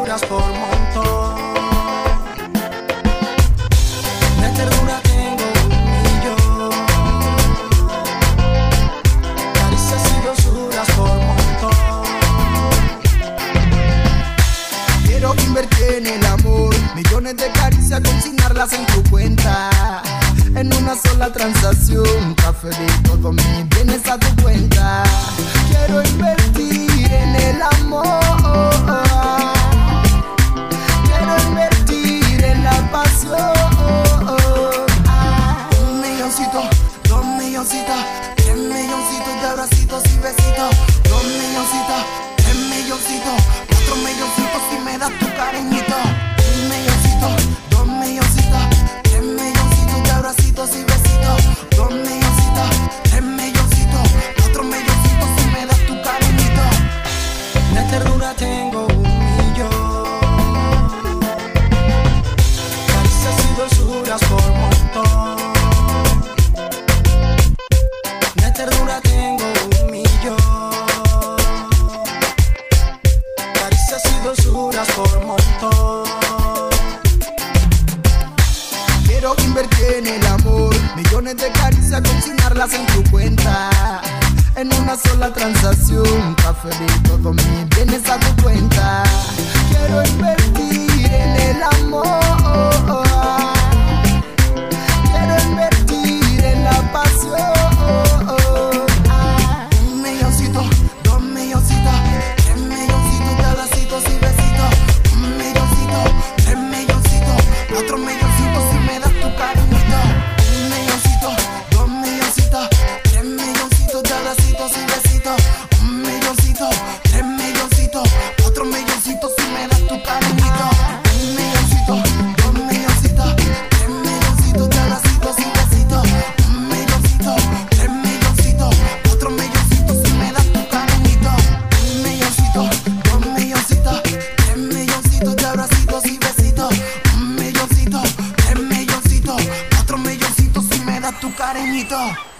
preciosas por montón. De ternura tengo 1.000.000, caricias y dosuras por montón. Quiero invertir en el amor, millones de caricias, consignarlas en tu cuenta. En una sola transacción, transferir todos mis bienes a tu cuenta. Quiero invertir en el amor, quiero invertir en la pasión. 1.000.000, 2.000.000, 3.000.000 de abracitos y besitos. 2.000.000, 3.000.000, 4.000.000 si me das tu cariñito. 1.000.000, 2.000.000, 3.000.000 de abracitos y besitos. 2.000.000, 3.000.000, 4.000.000 si me das tu cariñito. De ternura tengo 1.000.000, caricias y dosuras por montón. De ternura tengo 1.000.000, caricias y dosuras por montón. Quiero invertir en el amor, millones de caricias, consignarlas en tu cuenta. En una sola transacción, transferir todos mis bienes a tu cuenta. Quiero invertir en el amor, quiero invertir en la pasión. 1.000.000, 2.000.000, 3.000.000 de abracitos y besitos. 1.000.000, 3.000.000, 4.000.000 si me das tu cariñito. 1.000.000, 2.000.000, 3.000.000 de abracitos y besitos. 1.000.000, 3.000.000, 4.000.000 si me das tu cariñito. 1.000.000, 2.000.000, 3.000.000 de abracitos y besitos. 1.000.000, 3.000.000, 4.000.000 si me das tu cariñito. 1.000.000, 2.000.000, 3.000.000 de abracitos y besitos. 1.000.000, 3.000.000, 4.000.000 si me das tu cariñito.